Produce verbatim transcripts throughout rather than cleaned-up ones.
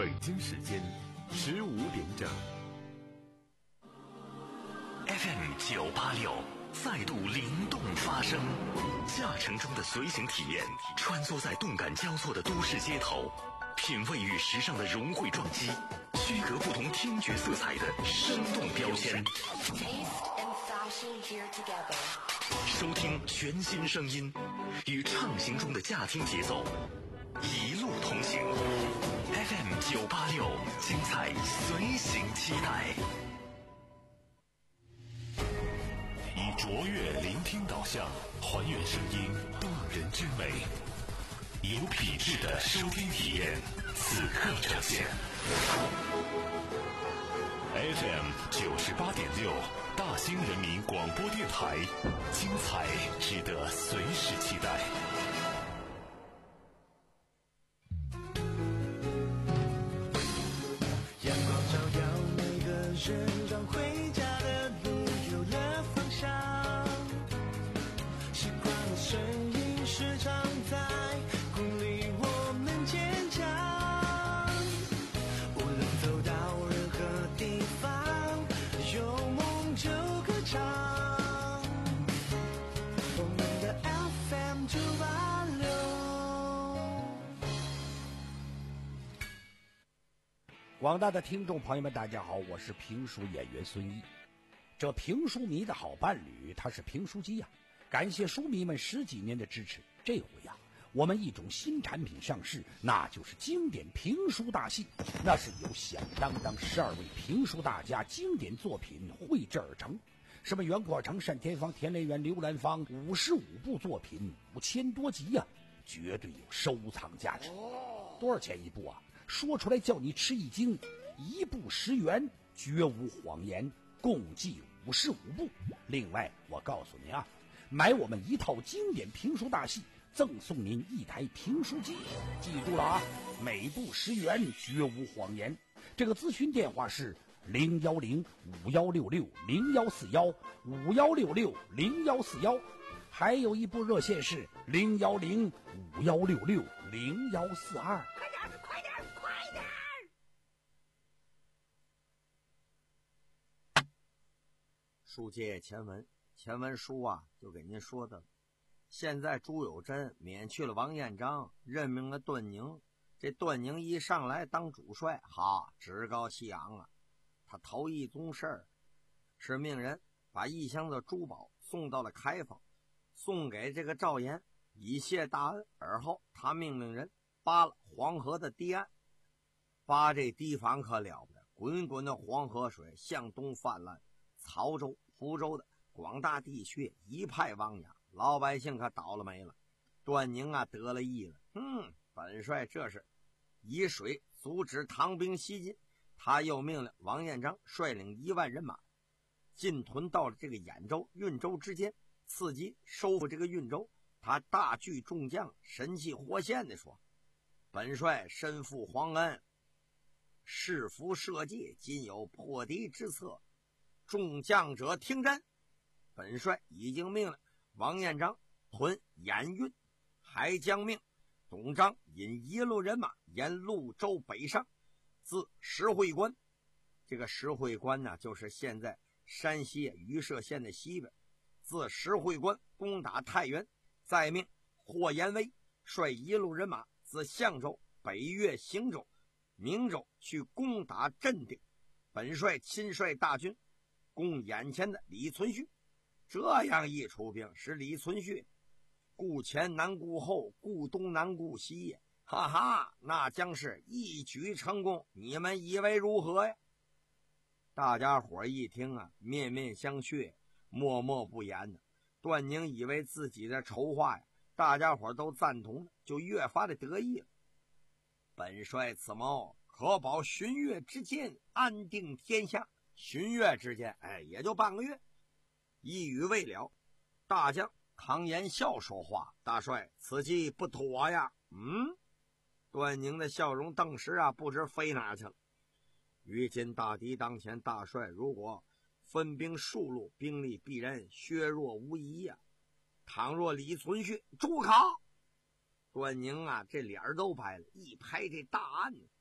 北京时间十五点整。 F M 九八六再度灵动发声，驾乘中的随行体验，穿梭在动感交错的都市街头，品味与时尚的融汇撞击，区隔不同听觉色彩的生动标签。收听全新声音，与畅行中的驾听节奏，一路同行。F M 九八六，精彩随行期待。以卓越聆听导向，还原声音动人之美，有品质的收听体验，此刻呈现。F M 九十八点六，大兴人民广播电台，精彩值得随时期待。 阳光照耀每个人，让回家的路有了方向。习惯的声音时常在鼓励我们坚强。无论走到任何地方，有梦就歌唱。我们的 F M 九八六。 广大的听众朋友们，大家好，我是评书演员孙一。这评书迷的好伴侣，他是评书机呀、啊。感谢书迷们十几年的支持，这回呀、啊，我们一种新产品上市，那就是经典评书大戏。那是由响当当十二位评书大家经典作品绘制而成，什么袁阔成、单田芳、田连元、刘兰芳，五十五部作品，五千多集呀、啊，绝对有收藏价值。多少钱一部啊？说出来叫你吃一惊，一部十元，绝无谎言，共计五十五部。另外，我告诉您啊，买我们一套经典评书大戏，赠送您一台评书机。记住了啊，每部十元，绝无谎言。这个咨询电话是零幺零五幺六六零幺四幺五幺六六零幺四幺，还有一部热线是零幺零五幺六六零幺四二。快点，快点，快点！ 书接前文，前文书啊就给您说的，现在朱友贞免去了王彦章，任命了段宁。这段宁一上来当主帅，哈，趾高气扬啊！他头一宗事儿是命人把一箱子珠宝送到了开封，送给这个赵岩，以谢大恩。而后他命令人扒了黄河的堤岸，扒这堤防可了不得，滚滚的黄河水向东泛滥，曹州、福州的广大地区一派汪洋，老百姓可倒了霉了。段宁啊得了意了，嗯，本帅这是以水阻止唐兵西进。他又命令王彦章率领一万人马进屯到了这个兖州、运州之间，伺机收复这个运州。他大聚众将，神气活现地说：本帅身负皇恩，誓服社稷，今有破敌之策，众将者听真。本帅已经命令王彦章屯兖运，还将命董璋引一路人马沿潞州北上，自石会关，这个石会关呢，就是现在山西榆社县的西边，自石会关攻打太原。再命霍延威率一路人马自象州北越邢州、明州去攻打镇定。本帅亲率大军攻眼前的李存勖。这样一出兵，使李存勖顾前难顾后，顾东难顾西，哈哈，那将是一举成功。你们以为如何呀？大家伙一听啊，面面相觑，默默不言呢。段宁以为自己的筹划呀，大家伙都赞同了，就越发的得意了。本帅此谋可保旬月之间，安定天下。旬月之间，哎，也就半个月。一语未了，大将康延孝说话：大帅，此计不妥呀。嗯，段宁的笑容顿时啊不知飞哪去了。于今大敌当前，大帅如果分兵数路，兵力必然削弱无疑呀、啊。倘若李存勖住口，段宁啊这脸都白了，一拍这大案，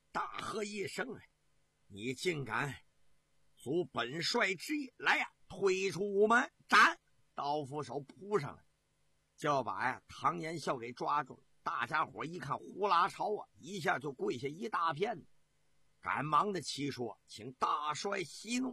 大喝一声：“哎，你竟敢阻本帅之意！来呀，退出午门，斩！”刀斧手扑上来，就要把呀唐延孝给抓住了。大家伙一看呼啦潮啊，一下就跪下一大片，赶忙的齐说：“请大帅息怒。”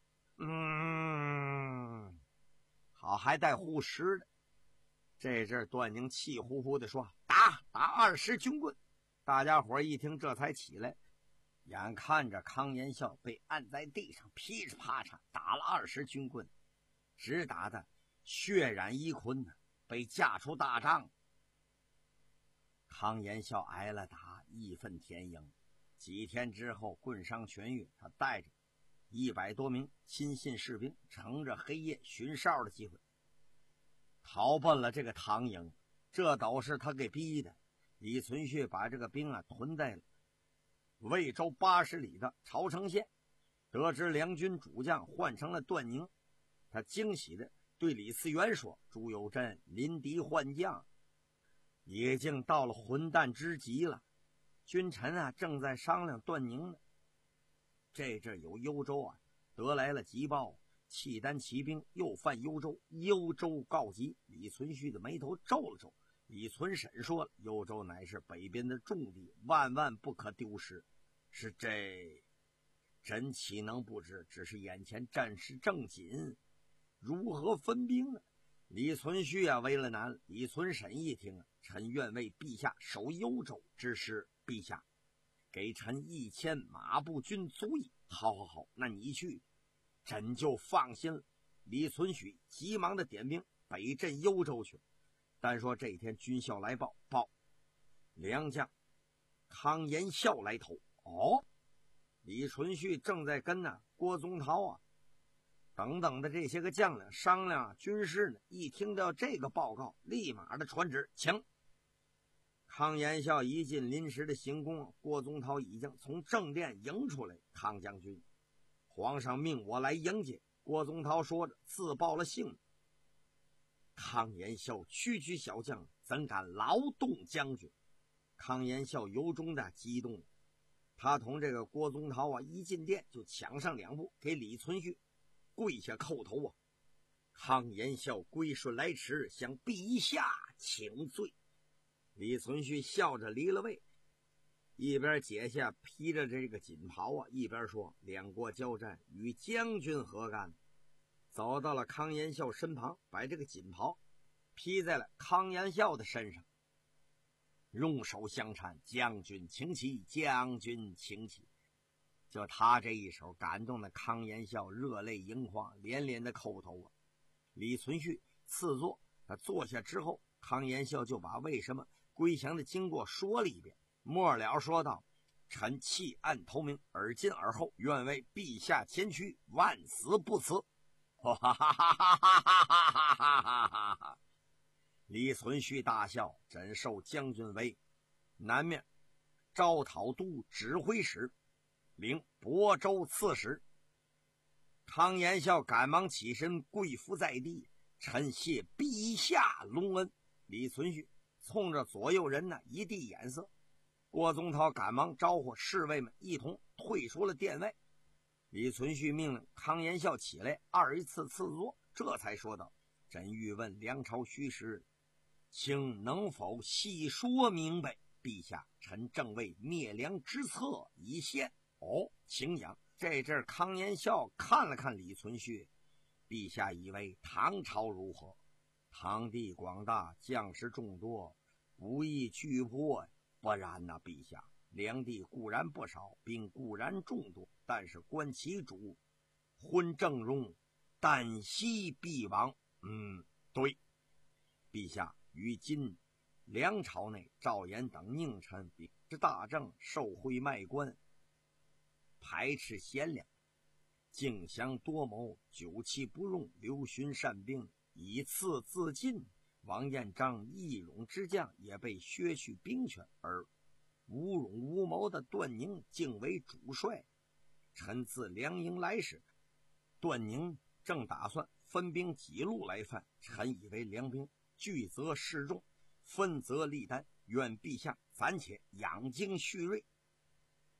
嗯，好，还带护食的。这阵段宁气呼呼的说：“打打二十军棍！”大家伙一听，这才起来。眼看着康延孝被按在地上，噼里啪嚓打了二十军棍，直打的血染衣裙呢，被架出大帐。康延孝挨了打，义愤填膺。几天之后，棍伤痊愈，他带着一百多名亲信士兵，乘着黑夜巡哨的机会，逃奔了这个唐营。这都是他给逼的。李存勖把这个兵啊屯在了魏州八十里的朝城县。得知梁军主将换成了段宁，他惊喜的对李嗣源说：“朱友贞临敌换将，已经到了混蛋之极了。君臣啊正在商量段宁呢。”这阵有幽州啊得来了急报，契丹骑兵又犯幽州，幽州告急。李存勖的眉头皱了皱。李存审说了：“幽州乃是北边的重地，万万不可丢失。是这，朕岂能不知？只是眼前战事正紧，如何分兵呢？”李存勖啊为了难。李存审一听啊，臣愿为陛下守幽州之事，陛下给臣一千马步军足矣。好好好，那你去，朕就放心了。李存勖急忙的点兵北镇幽州去。但说这天军校来报，报良将康延孝来投。哦，李存勖正在跟呢郭宗涛啊等等的这些个将领商量军事呢。一听到这个报告，立马的传旨，请。康延孝一进临时的行宫，郭宗涛已经从正殿迎出来。康将军，皇上命我来迎接。郭宗涛说着自报了姓。康延孝区区小将，怎敢劳动将军？康延孝由衷的激动，他同这个郭宗涛啊一进殿就抢上两步，给李存勖跪下叩头啊！康延孝归顺来迟，向陛下请罪。李存勖笑着离了位，一边解下披着这个锦袍啊，一边说：“两国交战，与将军何干？”走到了康延孝身旁，把这个锦袍披在了康延孝的身上，用手相搀：“将军请起，将军请起。”就他这一手感动的康延孝热泪盈眶，连连的叩头啊！李存勖赐座，他坐下之后，康延孝就把为什么归降的经过说了一遍，末了说道：“臣弃暗投明，尔今尔后愿为陛下前驱，万死不辞。”哈哈哈哈哈哈哈哈哈！李存勖大笑：“朕授将军为南面招讨都指挥使，领亳州刺史。”康延孝赶忙起身跪伏在地：“臣谢陛下隆恩。”李存勖冲着左右人呢一递眼色。郭宗涛赶忙招呼侍卫们一同退出了殿外。李存勖命令康延孝起来，二一次赐座，这才说道：“朕欲问梁朝虚实，请能否细说明白？陛下，臣正为灭梁之策已献。”哦，请讲。这阵康延孝看了看李存勖：“陛下以为唐朝如何？唐地广大，将士众多，不易拒破。不然呐、啊，陛下，梁地固然不少，兵固然众多，但是观其主，昏正荣，旦夕必亡。嗯，对，陛下，于今梁朝内赵延等佞臣秉持大政，受贿卖官，排斥贤良，竞相多谋，久期不用，流巡善兵，以次自尽。王彦章义勇之将也被削去兵权，而无勇无谋的段宁竟为主帅。臣自梁营来时，段宁正打算分兵几路来犯，臣以为梁兵聚则示众，分则立单，愿陛下暂且养精蓄锐。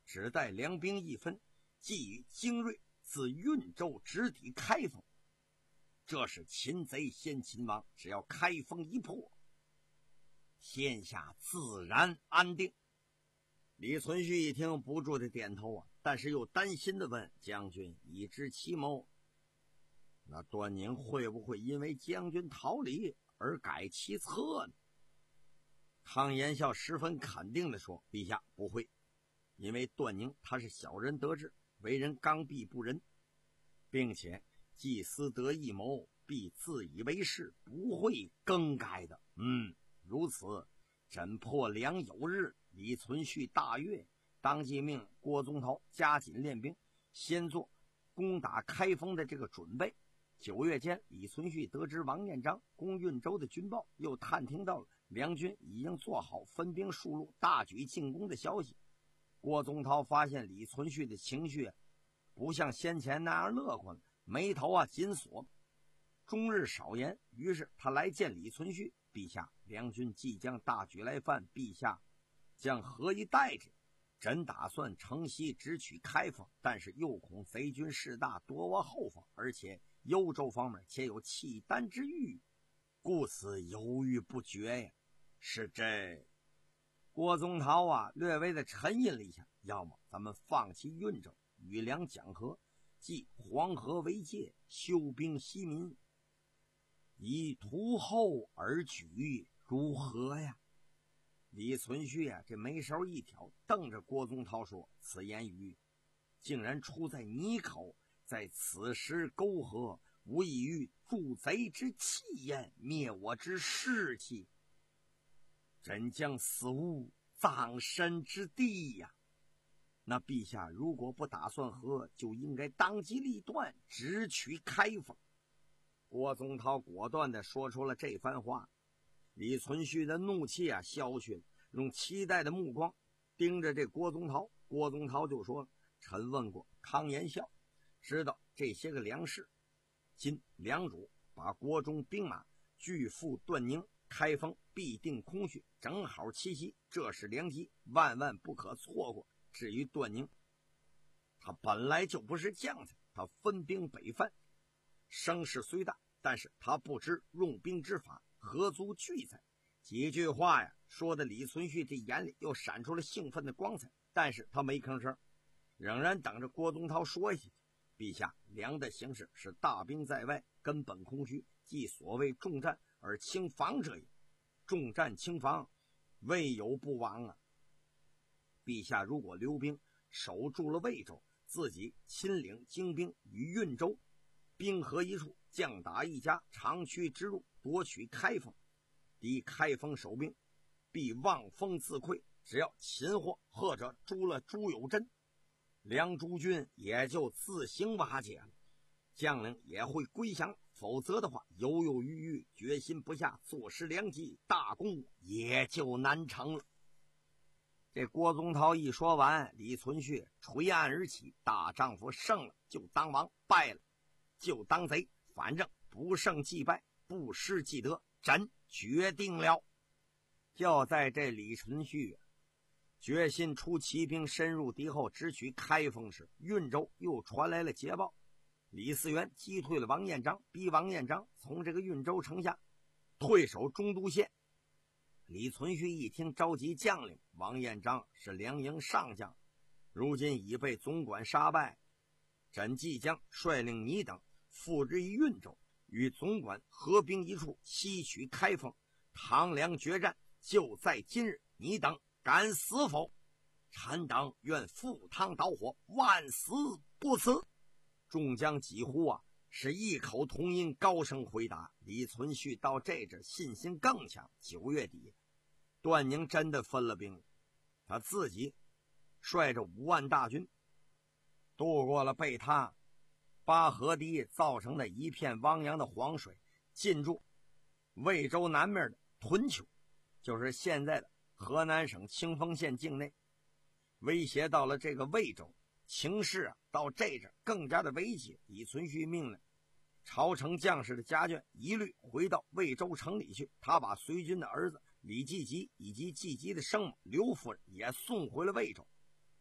只待粮兵一分，即与精锐自运州直抵开封。这是擒贼先擒王，只要开封一破，天下自然安定。李存勖一听，不住的点头啊，但是又担心的问将军：“已知其谋，那段宁会不会因为将军逃离而改其策呢？”康延孝十分肯定地说：“陛下，不会，因为段宁他是小人得志，为人刚愎不仁，并且既思得一谋，必自以为是，不会更改的。嗯，如此，枕破良有日。”李存勖大悦，当即命郭宗涛加紧练兵，先做攻打开封的这个准备。九月间，李存勖得知王彦章攻运州的军报，又探听到了梁军已经做好分兵数路大举进攻的消息。郭宗涛发现李存勖的情绪不像先前那样乐观了，眉头啊紧锁，终日少言。于是他来见李存勖：“陛下，梁军即将大举来犯，陛下将何以待之？朕打算乘袭直取开封，但是又恐贼军势大，夺我后方，而且幽州方面且有契丹之欲，故此犹豫不决呀。”是这郭宗涛啊略微的沉吟了一下，要么咱们放弃运州，与梁讲和，即黄河为界，休兵息民，以图后而举，如何呀？李存勖啊这眉梢一挑，瞪着郭宗涛说：“此言语竟然出在你口，在此时沟合，无异于助贼之气焰，灭我之士气，朕将死无葬身之地呀！那陛下如果不打算和，就应该当机立断，直取开封。”郭宗涛果断地说出了这番话。李存勖的怒气啊消去了，用期待的目光盯着这郭宗涛。郭宗涛就说：“臣问过康延孝，知道这些个粮食，今梁主把国中兵马拒赴段宁，开封必定空虚，正好七夕，这是良机，万万不可错过。至于段宁，他本来就不是将才，他分兵北犯，声势虽大，但是他不知用兵之法，何足惧哉？”几句话呀，说的李存勖这眼里又闪出了兴奋的光彩，但是他没吭声，仍然等着郭宗涛说下去。陛下，梁的形势是大兵在外，根本空虚，即所谓重战而轻防者也。重战轻防，未有不亡啊！陛下如果留兵守住了魏州，自己亲领精兵与运州兵合一处，将打一家，长驱直入，夺取开封。敌开封守兵必望风自溃，只要擒获或者诛了朱有贞，梁诸军也就自行瓦解了，将领也会归降，否则的话犹犹豫豫，决心不下，坐失良机，大功也就难成了。这郭宗涛一说完，李存勖垂案而起：“大丈夫胜了就当王，败了就当贼，反正不胜即败，不失即得，朕决定了。”就在这李存勖决心出骑兵深入敌后，直取开封时，运州又传来了捷报：李嗣源击退了王彦章，逼王彦章从这个运州城下退守中都县。李存勖一听，召集将领，王彦章是两营上将，如今已被总管杀败，朕即将率领你等赴之于运州，与总管合兵一处，西取开封。唐梁决战就在今日，你等敢死否？臣等愿赴汤蹈火，万死不辞。众将几乎啊是异口同音，高声回答。李存勖到这阵信心更强。九月底，段宁真的分了兵，他自己率着五万大军渡过了被他巴河堤造成的一片汪洋的黄水，进驻魏州南面的屯丘，就是现在的河南省清丰县境内，威胁到了这个魏州。情势啊到这阵更加的危急。李存勖命令朝城将士的家眷一律回到魏州城里去，他把随军的儿子李继吉以及继吉的生母刘夫人也送回了魏州。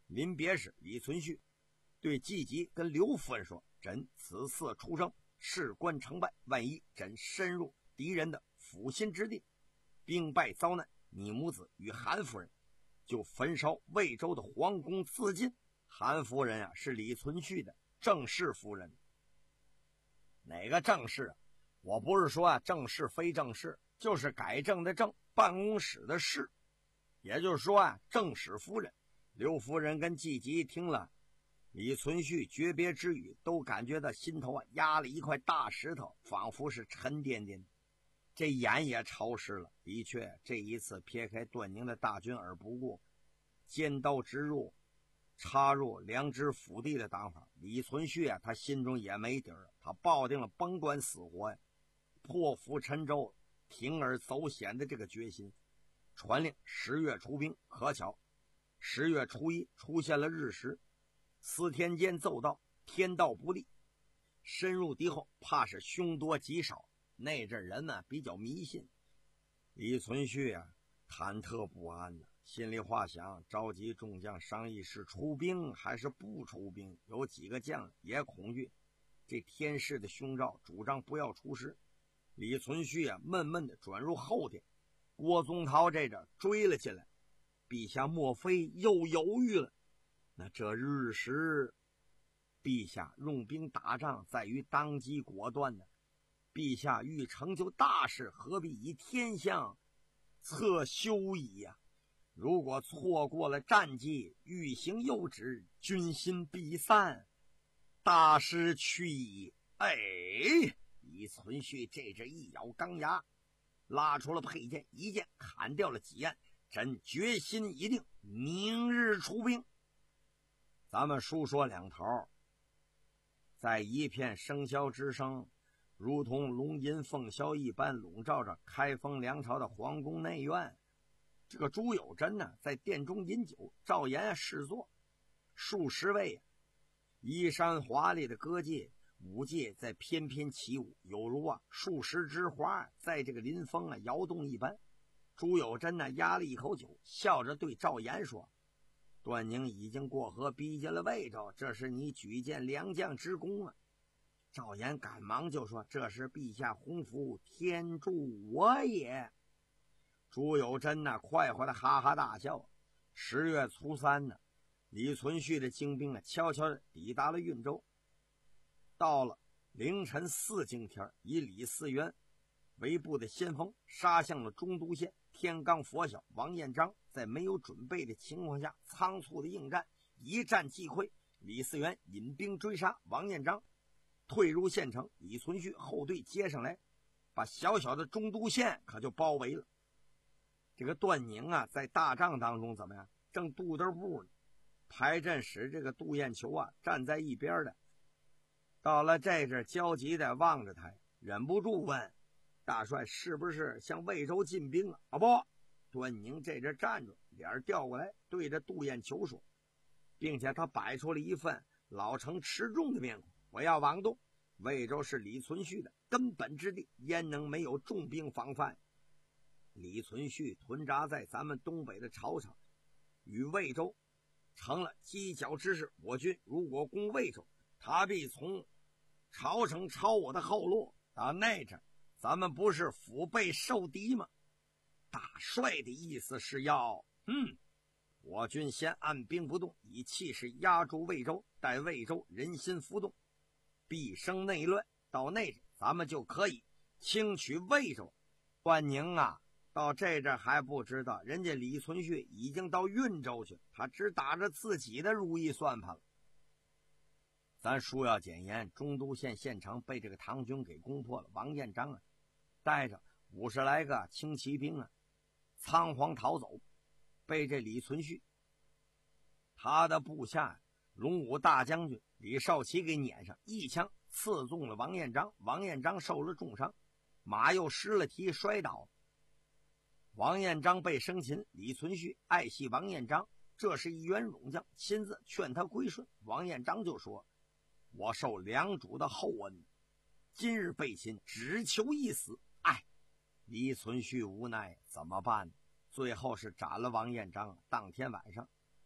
临别时，李存勖对季吉跟刘夫人说：“朕此次出征，事关成败，万一朕深入敌人的腹心之地，兵败遭难，你母子与韩夫人就焚烧魏州的皇宫自尽。”韩夫人啊，是李存勖的正室夫人。哪个正室啊？我不是说啊正室非正室，就是改正的正，办公室的室。也就是说啊，正室夫人。刘夫人跟季吉听了李存勖诀别之语，都感觉到心头啊压了一块大石头，仿佛是沉甸甸的，这眼也潮湿了。的确，这一次撇开段宁的大军而不顾，尖刀直入插入良知府地的当法，李存勖啊，他心中也没底儿，他抱定了甭管死活呀，破釜沉舟、铤而走险的这个决心。传令十月出兵，可巧十月初一出现了日食，司天监奏道天道不利，深入敌后怕是凶多吉少。那阵人们比较迷信，李存勖啊忐忑不安的，心里话想，召集众将商议是出兵还是不出兵。有几个将也恐惧这天势的凶兆，主张不要出师。李存勖啊闷闷的转入后殿，郭宗涛这阵追了进来，陛下莫非又犹豫了？那这日时，陛下用兵打仗在于当机果断的，陛下欲成就大事，何必以天象测休矣呀、啊？如果错过了战机，欲行又止，军心必散，大失去矣。哎，李存勖这阵一咬钢牙，拉出了佩剑，一剑砍掉了几案。朕决心已定，明日出兵。咱们书说两头，在一片笙箫之声如同龙吟凤箫一般笼罩着开封梁朝的皇宫内院。这个朱友贞呢，在殿中饮酒，赵岩侍坐，数十位衣衫华丽的歌妓舞伎在翩翩起舞，有如啊数十枝花在这个林风啊摇动一般。朱友贞呢压了一口酒，笑着对赵岩说：“段宁已经过河，逼近了魏州，这是你举荐良将之功啊。”赵岩赶忙就说：“这是陛下洪福，天助我也。”朱友贞呢快活的哈哈大笑。十月初三呢，李存勖的精兵啊悄悄地抵达了运州。到了凌晨四更天，以李嗣源为部的先锋杀向了中都县。天刚拂晓，王彦章在没有准备的情况下仓促的应战，一战即溃。李嗣源引兵追杀，王彦章退入县城，李存勖后队接上来，把小小的中都县可就包围了。这个段宁啊在大帐当中怎么样，正肚兜步呢，排阵使这个杜彦球啊站在一边的。到了这阵焦急的望着他，忍不住问：“大帅是不是向魏州进兵啊？”啊不，段宁这阵站住，脸调过来对着杜彦球说，并且他摆出了一份老成持重的面孔：“我要往东，魏州是李存勖的根本之地，焉能没有重兵防范？李存勖屯扎在咱们东北的朝城，与魏州成了犄角之势。我军如果攻魏州，他必从朝城抄我的后路，到那阵咱们不是腹背受敌吗？大帅的意思是要嗯，我军先按兵不动，以气势压住魏州，待魏州人心浮动，必生内乱，到那阵咱们就可以轻取魏州。”段宁啊到这阵还不知道，人家李存勖已经到运州去，他只打着自己的如意算盘了。咱书要简言，中都县县城被这个唐军给攻破了，王彦章啊带着五十来个轻骑兵啊仓皇逃走，被这李存勖他的部下龙武大将军李少奇给撵上，一枪刺中了王彦章，王彦章受了重伤，马又失了蹄摔倒。王彦章被生擒，李存勖爱惜王彦章，这是一员勇将，亲自劝他归顺。王彦章就说：“我受良主的厚恩，今日被擒，只求一死。”哎，李存勖无奈怎么办？最后是斩了王彦章。当天晚上，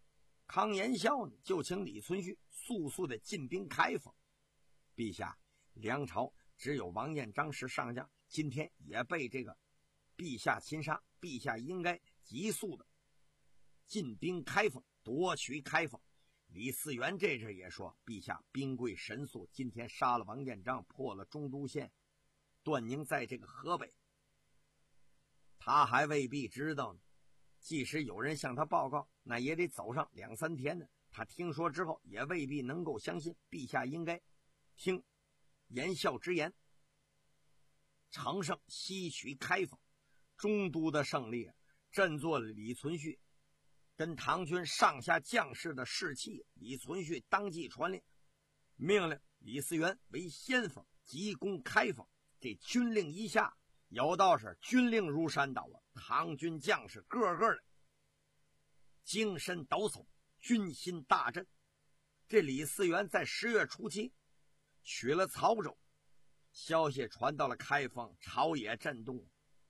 康延孝呢就请李存勖速速的进兵开封。陛下，梁朝只有王彦章是上将，今天也被这个陛下擒杀，陛下应该急速的进兵开封，夺取开封。李嗣源这阵也说，陛下兵贵神速，今天杀了王彦章，破了中都县，段宁在这个河北，他还未必知道呢。即使有人向他报告，那也得走上两三天呢。他听说之后也未必能够相信，陛下应该听言孝之言，乘胜西取开封。中都的胜利振作了李存勖跟唐军上下将士的士气。李存勖当即传令，命令李嗣源为先锋，急攻开封。这军令一下，有道是军令如山倒啊！唐军将士个个的精神抖擞，军心大振。这李嗣源在十月初七取了曹州，消息传到了开封，朝野震动。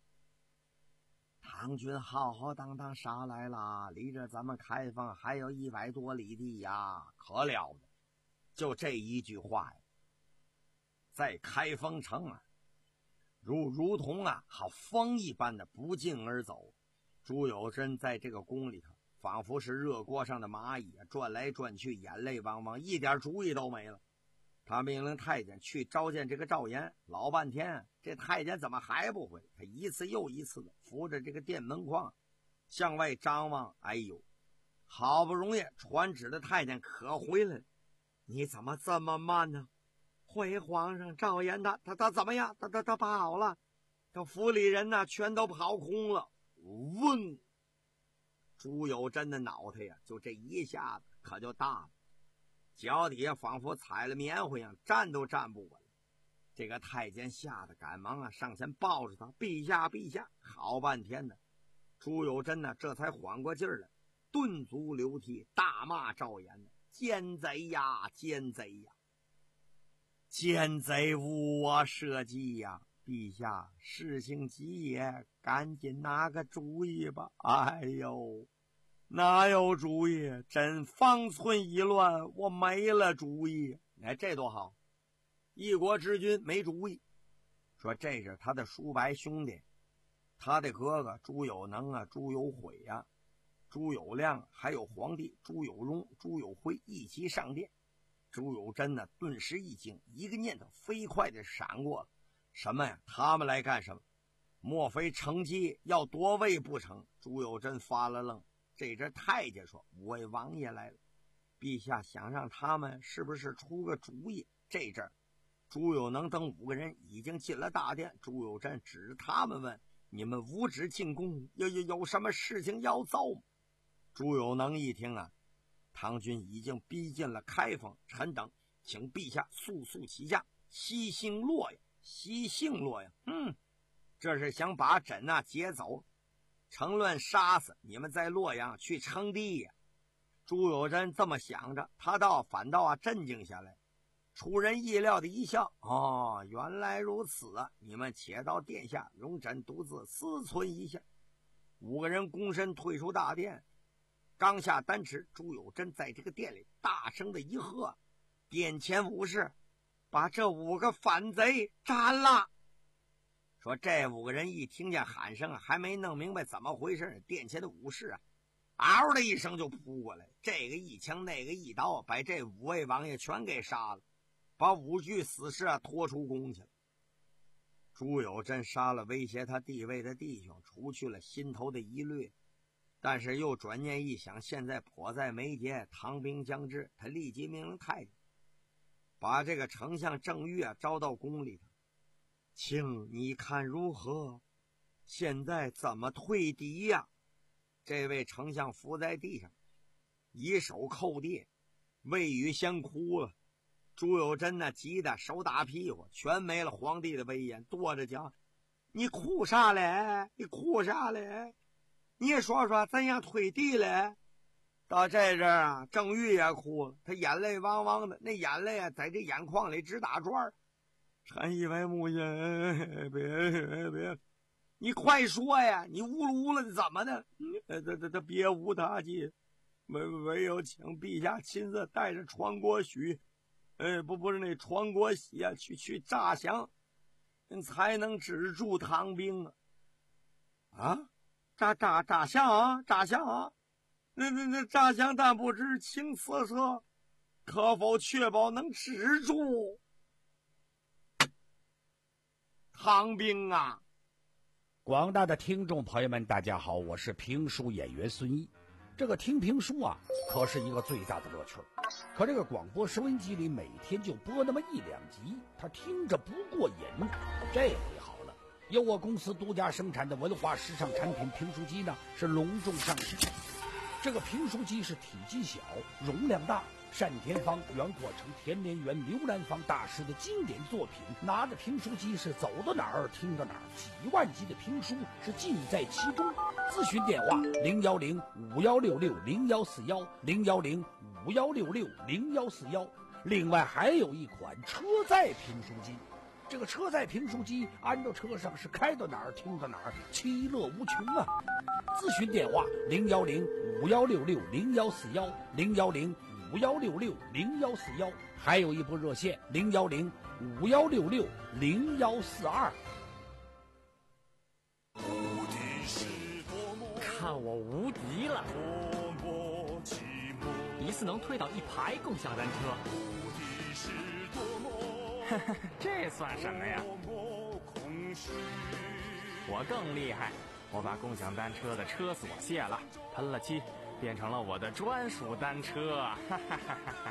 唐军浩浩荡荡杀来了，离着咱们开封还有一百多里地呀，可了得！就这一句话呀，在开封城啊，如如同啊好风一般的不胫而走。朱友贞在这个宫里头，仿佛是热锅上的蚂蚁啊，转来转去，眼泪汪汪，一点主意都没了。他命令太监去召见这个赵岩，老半天，这太监怎么还不回？他一次又一次的扶着这个殿门框向外张望。哎呦，好不容易传旨的太监可回来了，你怎么这么慢呢？回皇上，赵岩他他他怎么样？他他他跑了，这府里人呢全都跑空了。嗡！朱友贞的脑袋呀，就这一下子可就大了，脚底下仿佛踩了棉花一样，站都站不稳。这个太监吓得赶忙啊上前抱着他，陛下陛下！好半天呢，朱友贞呢这才缓过劲儿来，顿足流涕，大骂赵岩呢：奸贼呀，奸贼呀！奸贼无我社稷呀！陛下，事情急也，赶紧拿个主意吧！哎呦，哪有主意？朕方寸已乱，我没了主意。哎，这多好！一国之君没主意。说这是他的叔伯兄弟，他的哥哥朱有能啊、朱有悔呀、朱有亮，还有皇帝朱有荣、朱有辉一起上殿。朱有贞呢，顿时一惊，一个念头飞快的闪过了。什么呀？他们来干什么？莫非乘机要夺位不成？朱有贞发了愣。这阵太监说：“五位王爷来了，陛下想让他们是不是出个主意？”这阵朱有能等五个人已经进了大殿，朱有贞指着他们问：“你们无止进宫，有有有什么事情要奏吗？”朱有能一听啊，唐军已经逼近了开封，臣等请陛下速速起驾，西行洛阳。西行洛阳，嗯，这是想把朕呐劫走，乘乱杀死你们，在洛阳去称帝呀。朱有贞这么想着，他倒反倒啊镇静下来，出人意料的一笑：“哦，原来如此啊！你们且到殿下，容朕独自思忖一下。”五个人躬身退出大殿，刚下丹池，朱有贞在这个殿里大声的一喝：“殿前武士，把这五个反贼斩了！”说这五个人一听见喊声，还没弄明白怎么回事，殿前的武士啊，嗷的一声就扑过来，这个一枪，那个一刀，把这五位王爷全给杀了，把五具死尸啊拖出宫去了。朱有贞杀了威胁他地位的弟兄，除去了心头的疑虑，但是又转念一想，现在迫在眉睫，唐兵将至，他立即命令太监把这个丞相郑玉啊招到宫里头，请你看如何？现在怎么退敌呀？这位丞相伏在地上，以手叩地，未语先哭了。朱有贞呢急得手打屁股，全没了皇帝的威严，跺着脚：“你哭啥嘞？你哭啥嘞？你说说怎样退敌嘞？”到这阵啊，郑玉也哭了，他眼泪汪汪的，那眼泪啊在这眼眶里直打转。臣以为母亲，别别别，你快说呀！你呜噜呜噜的怎么的？他他他别无他计， 唯唯有请陛下亲自带着传国许，呃，不不是那传国喜啊，去去诈降，才能止住唐兵啊！啊，诈诈诈降啊，诈降啊！那那那诈降，但不知请此策，可否确保能止住唐兵啊？ 广大的听众朋友们，大家好，我是评书演员孙一。这个听评书啊，可是一个最大的乐趣。可这个广播收音机里每天就播那么一两集，他听着不过瘾。这回好了，由我公司独家生产的文化时尚产品评书机呢，是隆重上市。这个评书机是体积小，容量大，单田芳、袁阔成、田连元、刘兰芳大师的经典作品，拿着评书机是走到哪儿听到哪儿，几万集的评书是尽在其中。咨询电话零幺零五幺六六零幺四幺零幺零五幺六六零幺四幺。另外还有一款车载评书机，这个车载评书机安到车上是开到哪儿听到哪儿，其乐无穷啊！咨询电话零幺零五幺六六零幺四幺零幺零五幺六六零幺四幺，还有一部热线零幺零五幺六六零幺四二。 看我无敌了！一次能推倒一排共享单车，这算什么呀？我更厉害，我把共享单车的车锁卸了，喷了漆，变成了我的专属单车。哈哈哈哈！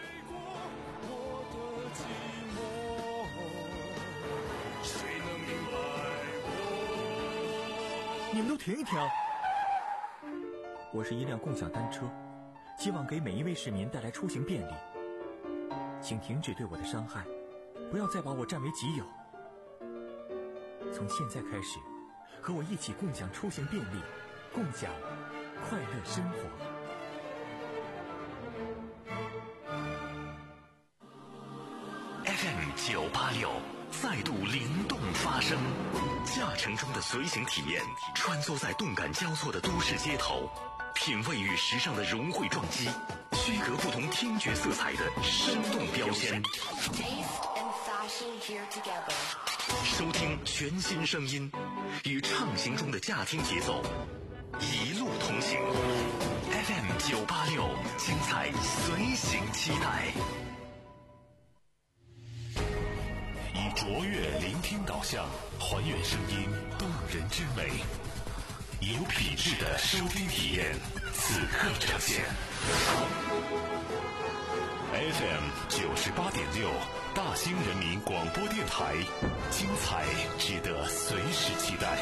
你们都停一停！我是一辆共享单车，希望给每一位市民带来出行便利。请停止对我的伤害，不要再把我占为己有。从现在开始，和我一起共享出行便利，共享快乐生活。 F M 九八六再度灵动发声，驾乘中的随行体验，穿梭在动感交错的都市街头，品味与时尚的融汇撞击，区隔不同听觉色彩的生动标签。收听全新声音，与畅行中的驾听节奏，一路同行。F M 九八六，精彩随行期待。以卓越聆听导向，还原声音动人之美，有品质的收听体验，此刻呈现。F M 九十八点六，大兴人民广播电台，精彩值得随时期待。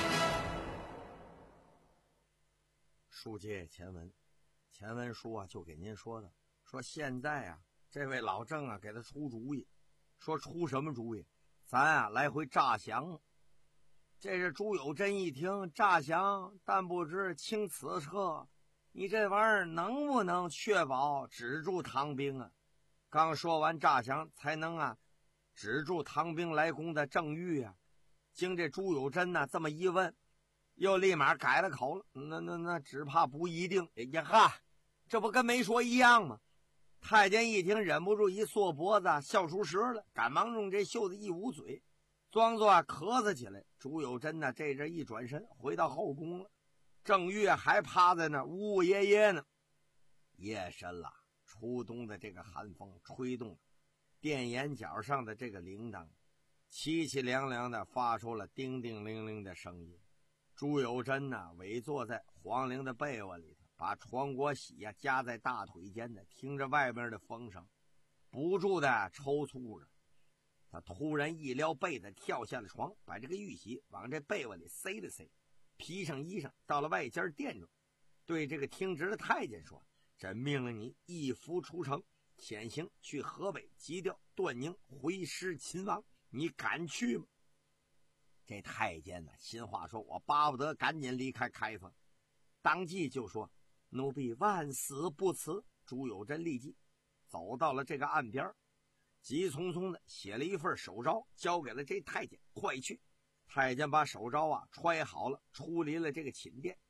书接前文，前文书啊就给您说的，说现在啊这位老郑啊给他出主意，说出什么主意？咱啊来回诈降。这是朱有贞一听诈降，但不知倾此策，你这玩意儿能不能确保止住唐兵啊？刚说完诈降才能啊止住唐兵来攻的郑玉啊，经这朱有贞呢这么一问，又立马改了口了。那那那只怕不一定。呀哈，这不跟没说一样吗？太监一听忍不住一缩脖子，笑出舌了，赶忙用这袖子一捂嘴，装作咳嗽起来。朱有贞呢这阵一转身回到后宫了，郑玉还趴在那呜呜咽咽呢。夜深了，初冬的这个寒风吹动殿檐角上的这个铃铛，凄凄凉凉的发出了叮叮铃铃的声音。朱有贞呢委坐在皇陵的被窝里头，把传国喜呀、啊、夹在大腿间的，听着外边的风声，不住的抽搐着。他突然一撩被子跳下了床，把这个玉玺往这被窝里塞了塞，披上衣裳到了外间殿中，对这个听职的太监说：朕命令你一夫出城，潜行去河北急调段宁回师秦王，你敢去吗？这太监呢心话说：我巴不得赶紧离开开封。当即就说：奴婢万死不辞。朱有贞立即走到了这个岸边，急匆匆的写了一份手诏，交给了这太监，快去。太监把手诏啊揣好了，出离了这个寝殿。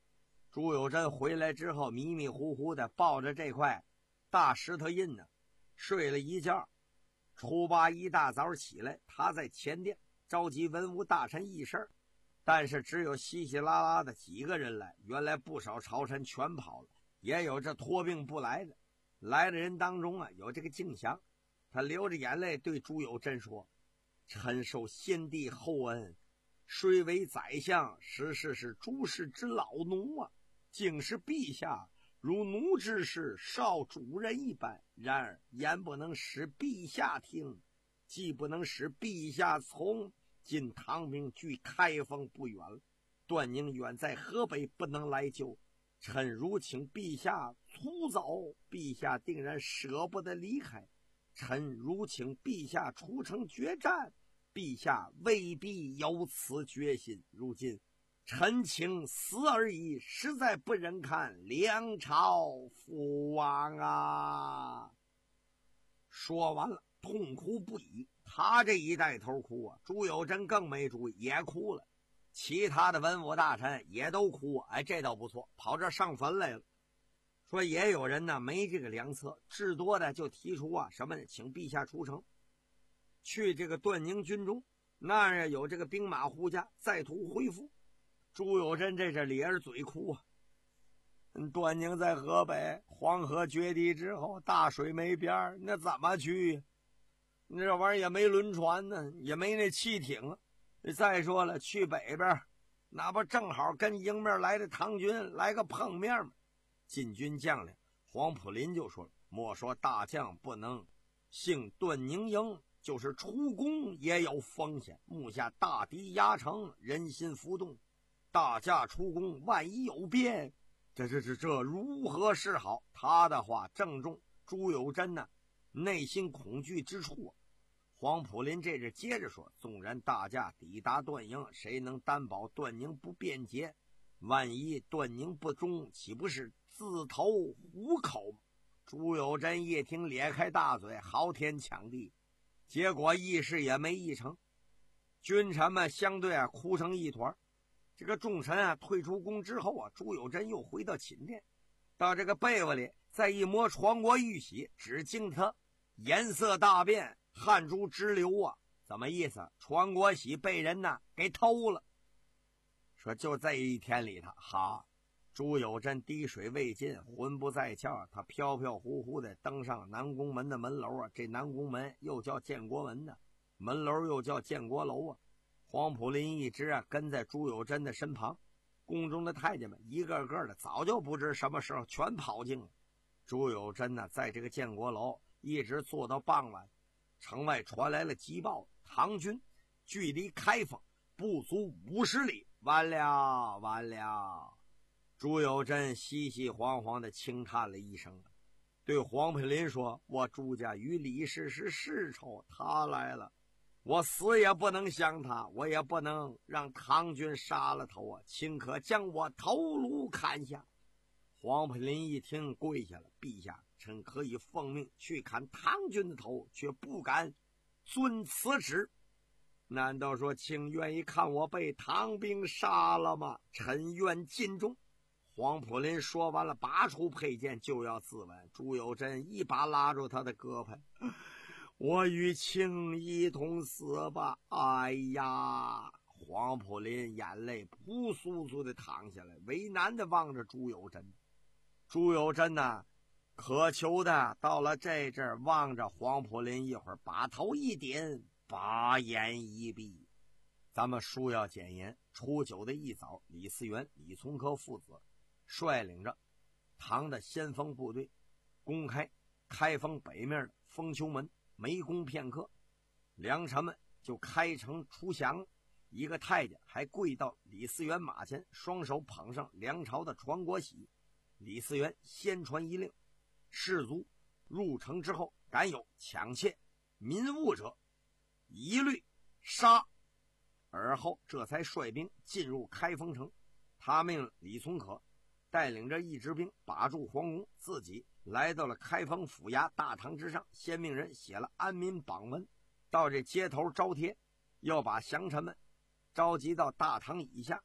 朱有贞回来之后，迷迷糊糊的抱着这块大石头印呢，睡了一觉。初八一大早起来，他在前殿召集文武大臣议事，但是只有稀稀拉拉的几个人来，原来不少朝臣全跑了，也有这托病不来的。来的人当中啊，有这个敬祥，他流着眼泪对朱有贞说：“臣受先帝厚恩，虽为宰相，实是是诸事之老奴啊，竟是陛下如奴之事，少主人一般。然而言不能使陛下听，既不能使陛下从。今唐兵距开封不远了，段宁远在河北，不能来救。臣如请陛下出走，陛下定然舍不得离开；臣如请陛下出城决战，陛下未必有此决心。如今臣请死而已，实在不忍看梁朝覆亡啊！”说完了，痛哭不已。他这一带头哭啊，朱有贞更没主意，也哭了。其他的文武大臣也都哭，哎，这倒不错，跑这上坟来了。说也有人呢没这个良策，至多的就提出啊什么呢？请陛下出城，去这个段宁军中，那儿有这个兵马护驾，再图恢复。朱有贞这是咧着嘴哭啊。段宁在河北，黄河决堤之后，大水没边，那怎么去？那这玩意儿也没轮船呢，也没那汽艇啊。再说了，去北边，那不正好跟迎面来的唐军来个碰面吗？禁军将领黄埔林就说了：“莫说大将不能幸段宁营，就是出宫也有风险。目下大敌压城，人心浮动，大驾出宫，万一有变，这这这这如何是好？”他的话正中朱有贞呢内心恐惧之处啊。黄埔林这是接着说：“纵然大驾抵达段营，谁能担保段宁不便捷？万一段宁不忠，岂不是自投虎口？”朱有贞一听，咧开大嘴，嚎天抢地，结果议事也没议成。君臣们相对啊哭成一团。这个众臣啊退出宫之后啊，朱有贞又回到寝殿，到这个被窝里再一摸床国玉玺，只惊他颜色大变，汗珠直流啊！怎么意思？传国玺被人呢给偷了。说就这一天里头，哈，朱有贞滴水未进，魂不在窍，他飘飘忽忽的登上南宫门的门楼啊。这南宫门又叫建国门呢，门楼又叫建国楼啊。黄埔林一直啊跟在朱有贞的身旁，宫中的太监们一个个的早就不知什么时候全跑进了。朱有贞呢在这个建国楼一直坐到傍晚。城外传来了急报，唐军距离开封不足五十里，完了完了！朱有贞稀稀晃晃的轻叹了一声，对黄培林说：“我朱家与李氏是世仇，他来了，我死也不能降他，我也不能让唐军杀了头啊！请可将我头颅砍下。”黄培林一听，跪下了：“陛下，臣可以奉命去砍唐军的头，却不敢遵此旨。难道说请愿意看我被唐兵杀了吗？臣愿尽忠。”黄埔林说完了，拔出佩剑就要自刎。朱有贞一把拉住他的胳膊：“我与卿一同死吧！”哎呀！黄埔林眼泪扑簌簌的淌下来，为难的望着朱有贞。朱有贞呢，渴求的到了这阵儿，望着黄埔林一会儿，把头一点，把眼一闭。咱们书要简言，初九的一早，李嗣源、李从珂父子率领着唐的先锋部队，攻开开封北面的封丘门，没攻片刻，良臣们就开城出降。一个太监还跪到李嗣源马前，双手捧上梁朝的传国玺。李嗣源先传一令，士卒入城之后，敢有抢窃民物者，一律杀。而后这才率兵进入开封城。他命李从可带领着一支兵把住皇宫，自己来到了开封府衙大堂之上，先命人写了安民榜文，到这街头招贴，要把降臣们召集到大堂以下，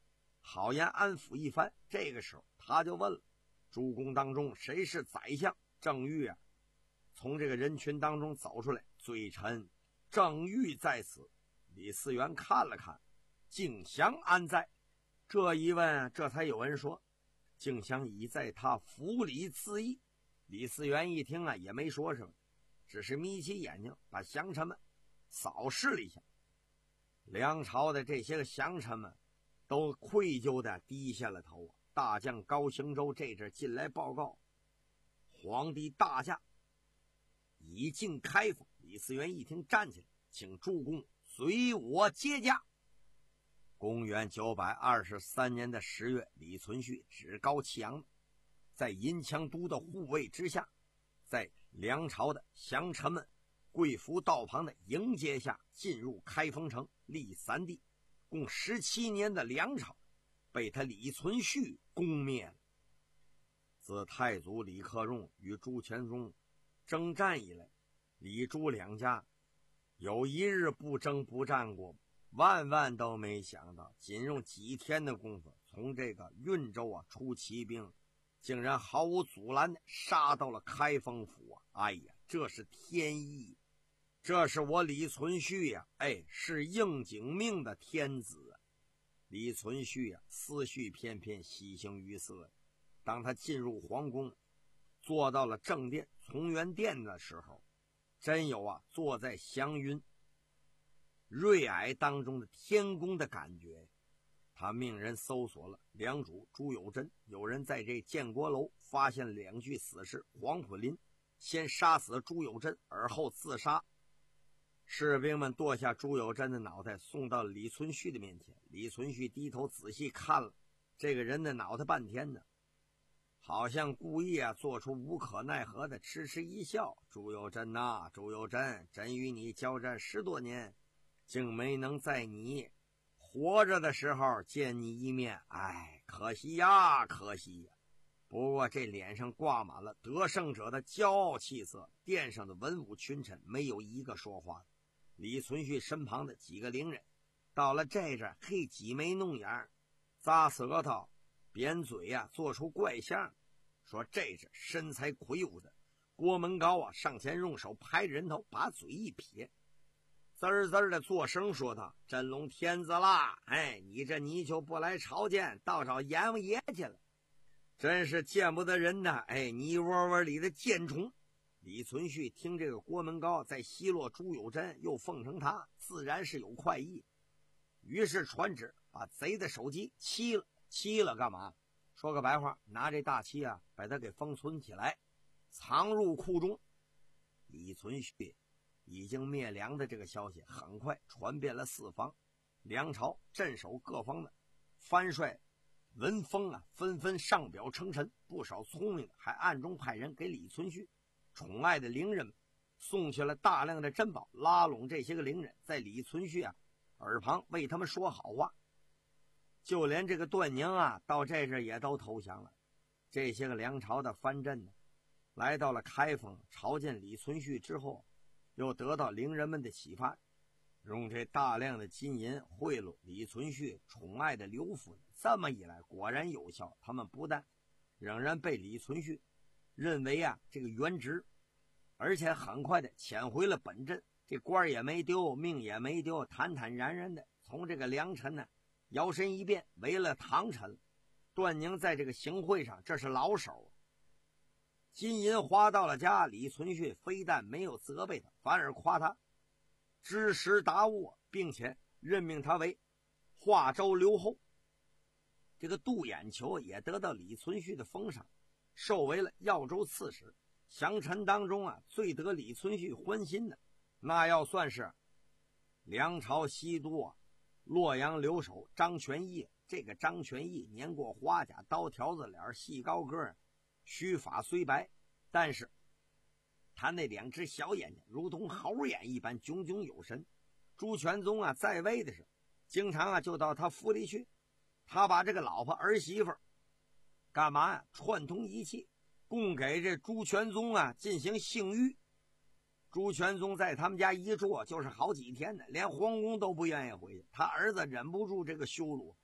好言安抚一番。这个时候他就问了，诸公当中谁是宰相？郑玉啊，从这个人群当中走出来，罪臣郑玉在此。李嗣源看了看，敬翔安在？这一问，这才有人说，敬翔已在他府里赐役。李嗣源一听啊，也没说什么，只是眯起眼睛，把降臣们扫视了一下。梁朝的这些个降臣们都愧疚的低下了头。大将高行周这阵进来报告，皇帝大驾已进开封。李嗣源一听，站起来，请诸公随我接驾。公元九百二十三年的十月，李存勖趾高气扬的在银枪都的护卫之下，在梁朝的降臣们贵服道旁的迎接下，进入开封城，立三帝。共十七年的梁朝被他李存勖攻灭了。自太祖李克用与朱全忠征战以来，李朱两家有一日不征不战过，万万都没想到，仅用几天的功夫，从这个运州啊出骑兵，竟然毫无阻拦的杀到了开封府啊！哎呀，这是天意，这是我李存勖呀、啊，哎，是应景命的天子啊！李存勖呀、啊，思绪翩翩，喜形于色。当他进入皇宫，坐到了正殿从元殿的时候，真有啊坐在祥云瑞霭当中的天宫的感觉。他命人搜索了梁主朱有贞，有人在这建国楼发现了两具死尸，黄埔林先杀死朱有贞，而后自杀。士兵们剁下朱有贞的脑袋，送到李存勖的面前。李存勖低头仔细看了这个人的脑袋半天呢，好像故意啊做出无可奈何的痴痴一笑。朱有贞呐、啊，朱有贞，朕与你交战十多年，竟没能在你活着的时候见你一面，哎，可惜呀，可惜呀。不过这脸上挂满了得胜者的骄傲气色，殿上的文武群臣没有一个说话的。李存勖身旁的几个伶人到了这阵，嘿，挤眉弄眼，咂舌头，扁嘴呀、啊，做出怪相，说这是身材魁梧的郭门高啊，上前用手拍人头，把嘴一撇，滋儿滋儿的作声说道：“真龙天子啦！哎，你这泥鳅不来朝见，倒找阎王爷去了，真是见不得人呐！哎，泥窝窝里的贱虫！”李存勖听这个郭门高在奚落朱有贞，又奉承他，自然是有快意，于是传旨把贼的首级漆了。漆了干嘛？说个白话，拿这大漆啊，把它给封存起来，藏入库中。李存勖已经灭梁的这个消息很快传遍了四方，梁朝镇守各方的藩帅文风啊，纷纷上表称臣，不少聪明的还暗中派人给李存勖宠爱的伶人们送去了大量的珍宝，拉拢这些个伶人，在李存勖啊耳旁为他们说好话。就连这个段宁啊，到这阵也都投降了。这些个梁朝的藩镇呢，来到了开封朝见李存勖之后，又得到伶人们的启发，用这大量的金银贿赂李存勖宠爱的刘夫人。这么一来果然有效，他们不但仍然被李存勖认为啊这个原职，而且很快的遣回了本镇，这官也没丢，命也没丢，坦坦然然的从这个梁臣呢摇身一变为了唐臣。段宁在这个行贿上这是老手，金银花到了家，李存勖非但没有责备他，反而夸他知识达悟，并且任命他为华州留后。这个杜眼球也得到李存勖的封赏，授为了耀州刺史。降臣当中啊，最得李存勖欢心的，那要算是梁朝西都啊洛阳留守张全义。这个张全义年过花甲，刀条子脸，细高个，须发虽白，但是他那两只小眼睛如同猴眼一般炯炯有神。朱全宗啊在位的时候，经常啊就到他府里去，他把这个老婆儿媳妇干嘛呀、啊、串通一气，供给这朱全宗啊进行性欲。朱全宗在他们家一住就是好几天呢，连皇宫都不愿意回去。他儿子忍不住这个羞辱，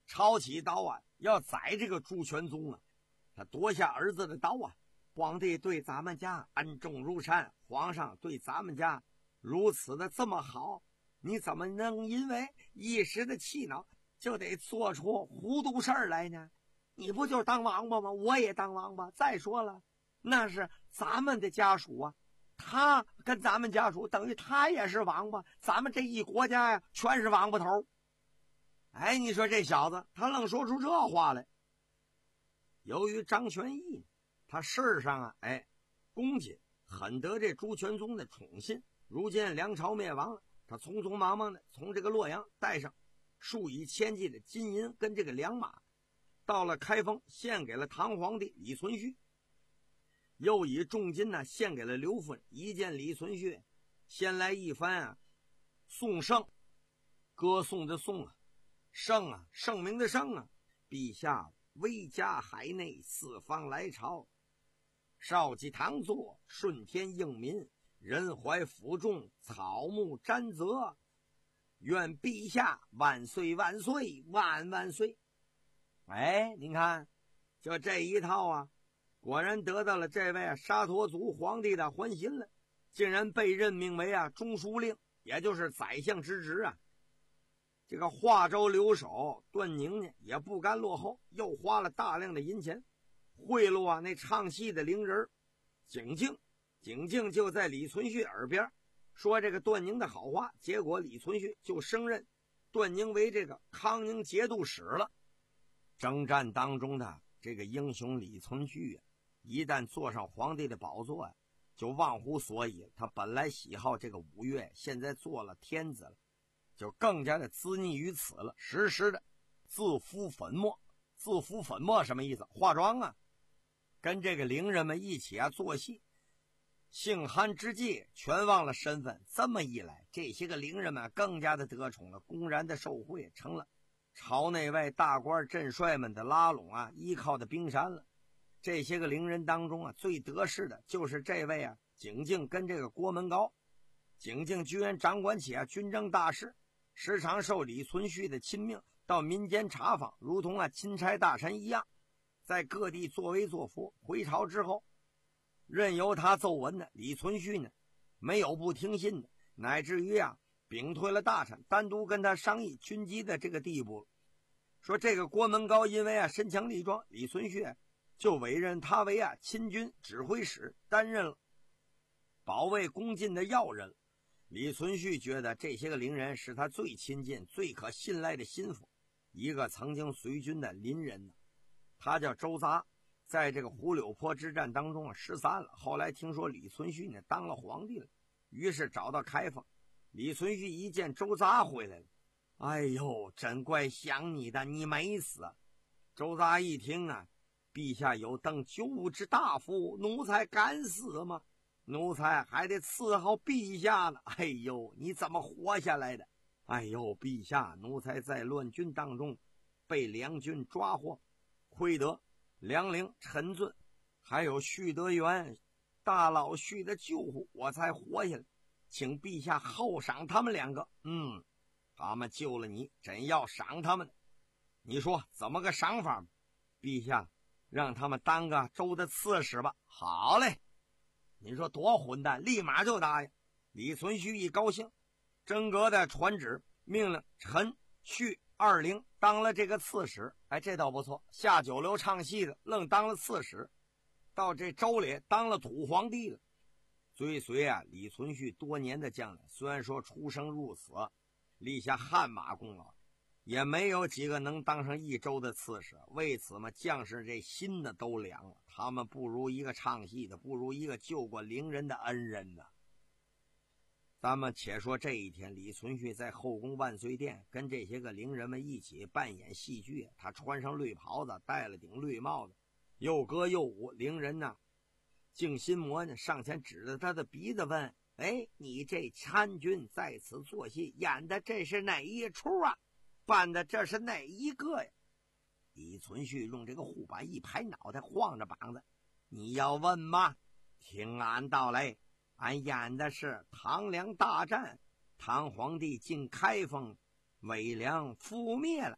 抄起刀啊，要宰这个朱全宗啊。他夺下儿子的刀啊，皇帝对咱们家恩重如山，皇上对咱们家如此的这么好，你怎么能因为一时的气恼就得做出糊涂事儿来呢？你不就是当王八吗？我也当王八。再说了，那是咱们的家属啊，他跟咱们家属等于他也是王八，咱们这一国家呀全是王八头。哎，你说这小子他愣说出这话来。由于张全义他事上啊，哎，恭谨，很得这朱全宗的宠信。如今梁朝灭亡了，他匆匆忙忙的从这个洛阳带上数以千计的金银跟这个良马，到了开封，献给了唐皇帝李存勖，又以重金呢献给了刘夫人。一见李存勖，先来一番啊颂圣，歌颂的颂啊，圣啊，圣明的圣啊，陛下威加海内，四方来朝，少继唐作，顺天应民，人怀抚众，草木沾泽，愿陛下万岁万岁万万岁。哎，您看就这一套啊，果然得到了这位啊沙陀族皇帝的欢心了，竟然被任命为啊中书令，也就是宰相之职啊。这个华州留守段宁呢也不甘落后，又花了大量的银钱贿赂啊那唱戏的伶人景敬。景敬就在李存勖耳边说这个段宁的好话，结果李存勖就升任段宁为这个康宁节度使了。征战当中的这个英雄李存勖啊，一旦坐上皇帝的宝座啊，就忘乎所以。他本来喜好这个五岳，现在做了天子了，就更加的滋腻于此了，时时的自敷粉末。自敷粉末什么意思？化妆啊，跟这个伶人们一起啊做戏，性憨之际全忘了身份。这么一来，这些个伶人们更加的得宠了，公然的受贿，成了朝内外大官镇帅们的拉拢啊依靠的冰山了。这些个伶人当中啊，最得势的就是这位啊景敬跟这个郭门高。景敬居然掌管起啊军政大事，时常受李存勖的亲命到民间查访，如同啊钦差大臣一样，在各地作威作福。回朝之后，任由他奏文的李存勖呢没有不听信的，乃至于啊屏退了大臣，单独跟他商议军机的这个地步。说这个郭门高因为啊身强力壮，李存勖就委任他为啊亲军指挥使，担任了保卫宫禁的要人。李存勖觉得这些个伶人是他最亲近最可信赖的心腹。一个曾经随军的邻人呢，他叫周匝，在这个胡柳坡之战当中啊失散了。后来听说李存勖呢当了皇帝了，于是找到开封。李存勖一见周匝回来了，哎呦，真怪想你的，你没死啊。周匝一听啊，陛下有登九五之大夫，奴才敢死吗？奴才还得伺候陛下呢。哎呦，你怎么活下来的？哎呦，陛下，奴才在乱军当中被梁军抓获，亏得梁陵、陈遵还有旭德元大老旭的救护，我才活下来，请陛下厚赏他们两个。嗯，他们救了你，真要赏他们。你说怎么个赏法？陛下让他们当个州的刺史吧。好嘞，你说多混蛋，立马就答应。李存勖一高兴，真格的传旨，命令陈、旭二陵当了这个刺史。哎，这倒不错，下九流唱戏的愣当了刺史，到这州里当了土皇帝了。追随啊李存勖多年的将领，虽然说出生入死，立下汗马功劳，也没有几个能当上一州的刺史。为此嘛，将士这心呢都凉了，他们不如一个唱戏的，不如一个救过伶人的恩人呢。咱们且说这一天，李存勖在后宫万岁殿跟这些个伶人们一起扮演戏剧。他穿上绿袍子，戴了顶绿帽子，又歌又舞。伶人呢静心魔呢上前指着他的鼻子问：哎，你这参军在此做戏，演的这是哪一出啊？扮的这是哪一个呀？李存勖用这个护板一拍脑袋，晃着膀子：你要问吗？听俺道来，俺演的是唐梁大战，唐皇帝进开封，伪梁覆灭了，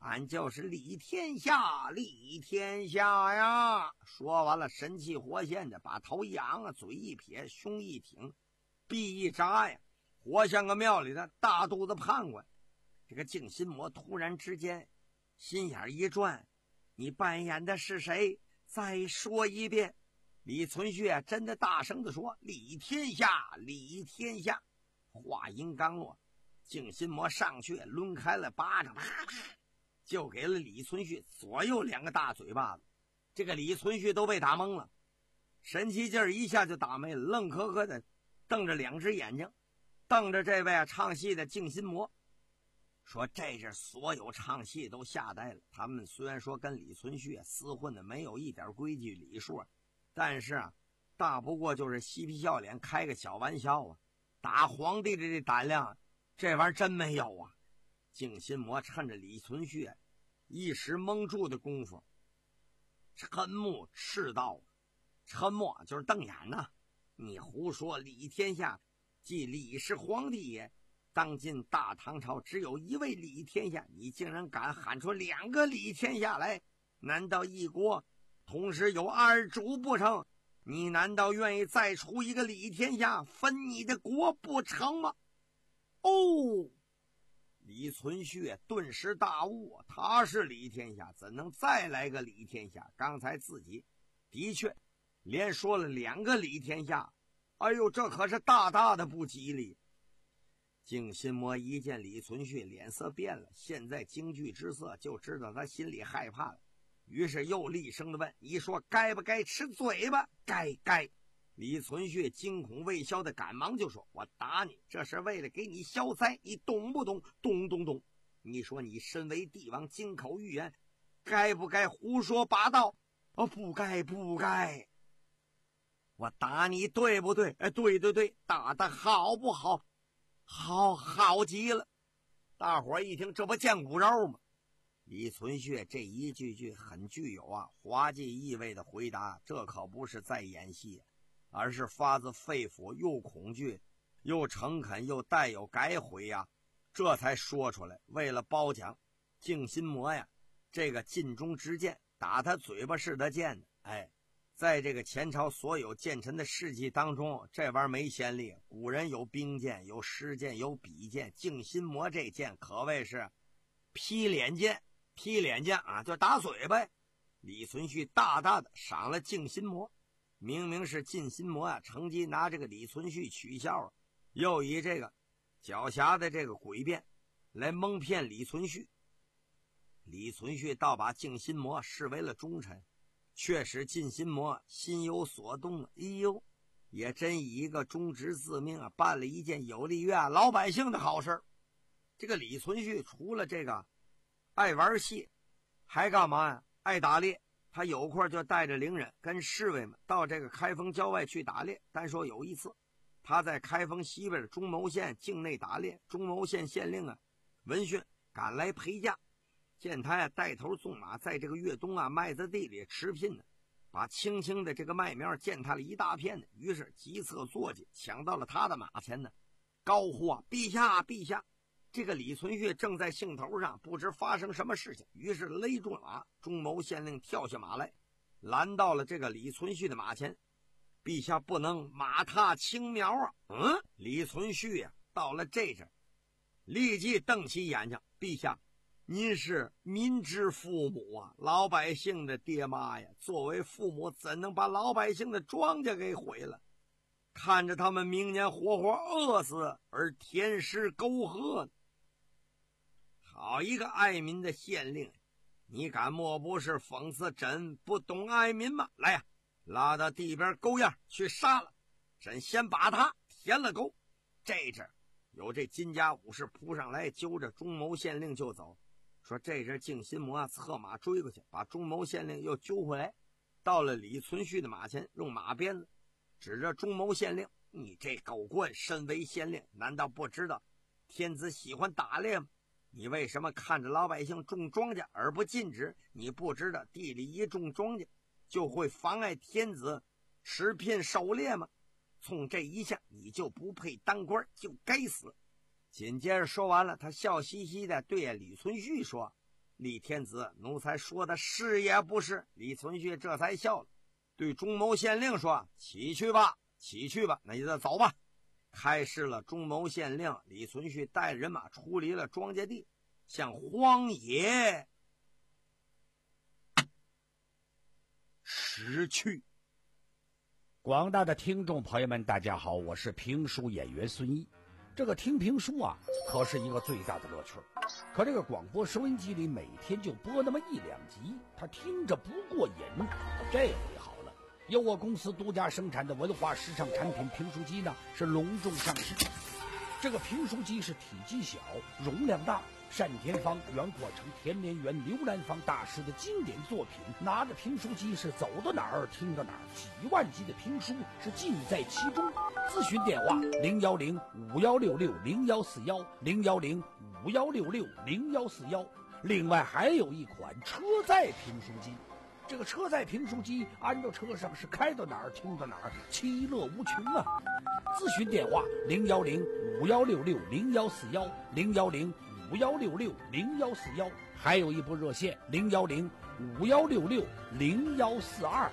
俺就是李天下，李天下呀！说完了，神气活现的把头一仰啊，嘴一撇，胸一挺，臂一扎呀，活像个庙里的大肚子判官。这个静心魔突然之间心眼一转，你扮演的是谁？再说一遍。李存勖真的大声地说：“李天下，李天下！”话音刚落，静心魔上去抡开了巴掌，啪啪就给了李存勖左右两个大嘴巴子。这个李存勖都被打懵了，神气劲儿一下就打没了，愣磕磕的瞪着两只眼睛，瞪着这位啊唱戏的静心魔，说这是所有唱戏都吓呆了。他们虽然说跟李存勖厮混的没有一点规矩礼数，但是啊，大不过就是嬉皮笑脸开个小玩笑啊，打皇帝的这胆量，这玩意儿真没有啊。静心魔趁着李存勖一时蒙住的功夫，瞠目斥道：“瞠目就是瞪眼呐、啊！你胡说！李天下即李氏皇帝也，当今大唐朝只有一位李天下，你竟然敢喊出两个李天下来？难道一国同时有二主不成？你难道愿意再出一个李天下分你的国不成吗？”哦，李存勖顿时大悟，他是李天下，怎能再来个李天下？刚才自己的确连说了两个李天下，哎呦，这可是大大的不吉利。静心魔一见李存勖脸色变了，现在惊惧之色，就知道他心里害怕了，于是又厉声的问：“你说该不该吃嘴巴？”“该该。”李存勖惊恐未消的赶忙就说：“我打你，这是为了给你消灾，你懂不懂？懂懂懂。你说你身为帝王，金口玉言，该不该胡说八道？哦，不该不该。我打你对不对？哎，对对对，打得好不好？好，好极了。”大伙一听，这不见骨肉吗？李存勖这一句句很具有啊滑稽意味的回答，这可不是在演戏，而是发自肺腑，又恐惧又诚恳又带有改悔呀、啊，这才说出来。为了褒奖静心魔呀，这个尽忠之剑，打他嘴巴是得见的。哎，在这个前朝所有剑臣的事迹当中，这玩意儿没先例。古人有兵剑，有诗剑，有笔剑，静心魔这剑可谓是劈脸剑。劈脸剑啊，就打嘴巴。李存勖大大的赏了静心魔，明明是静心魔啊，乘机拿这个李存勖取笑啊，又以这个狡黠的这个诡辩来蒙骗李存勖。李存勖倒把静心魔视为了忠臣，却使静心魔心有所动。哎呦，也真以一个忠直自命啊，办了一件有利于啊老百姓的好事。这个李存勖除了这个爱玩戏，还干嘛呀？爱打猎。他有空就带着伶人跟侍卫们到这个开封郊外去打猎。单说有一次，他在开封西边的中牟县境内打猎，中牟县县令啊闻讯赶来陪驾，见他呀带头纵马在这个越冬啊麦子地里持聘呢，把青青的这个麦苗践踏了一大片呢，于是急策坐骑抢到了他的马前呢，高呼啊：“陛下，陛下！”这个李存勖正在兴头上，不知发生什么事情，于是勒住了马。中牟县令跳下马来，拦到了这个李存勖的马前。“陛下不能马踏青苗啊！”嗯，李存勖呀、啊，到了这阵，立即瞪起眼睛：“陛下，您是民之父母啊，老百姓的爹妈呀！作为父母，怎能把老百姓的庄稼给毁了？看着他们明年活活饿死而填尸沟壑呢？好一个爱民的县令，你敢莫不是讽刺朕不懂爱民吗？来呀、啊，拉到地边沟沿去杀了，朕先把他填了沟。”这阵有这金家武士扑上来，揪着中牟县令就走。说这阵静心魔策马追过去，把中牟县令又揪回来，到了李存勖的马前，用马鞭子指着中牟县令：“你这狗棍，身为县令，难道不知道天子喜欢打猎吗？你为什么看着老百姓种庄稼而不禁止？你不知道地里一种庄稼就会妨碍天子持聘狩猎吗？从这一项，你就不配当官，就该死。”紧接着说完了，他笑嘻嘻的对李存勖说：“ 李天子奴才说的是也不是？李存勖这才笑了，对中牟县令说：起去吧，起去吧，那就走吧。开示了中牟县令，李存勖带人马出离了庄稼地，向荒野驶去。 广大的听众朋友们，大家好，我是评书演员孙一。这个听评书啊，可是一个最大的乐趣。可这个广播收音机里每天就播那么一两集，他听着不过瘾。这回好了，由我公司独家生产的文化时尚产品评书机呢，是隆重上市。这个评书机是体积小，容量大，单田芳、袁阔成、田连元、刘兰芳大师的经典作品。拿着评书机是走到哪儿听到哪儿，几万集的评书是尽在其中。咨询电话零幺零五幺六六零幺四幺零幺零五幺六六零幺四幺。另外还有一款车载评书机，这个车载评书机安到车上是开到哪儿听到哪儿，其乐无穷啊！咨询电话零幺零五幺六六零幺四幺零幺零五幺六六零幺四幺，还有一部热线零幺零五幺六六零幺四二。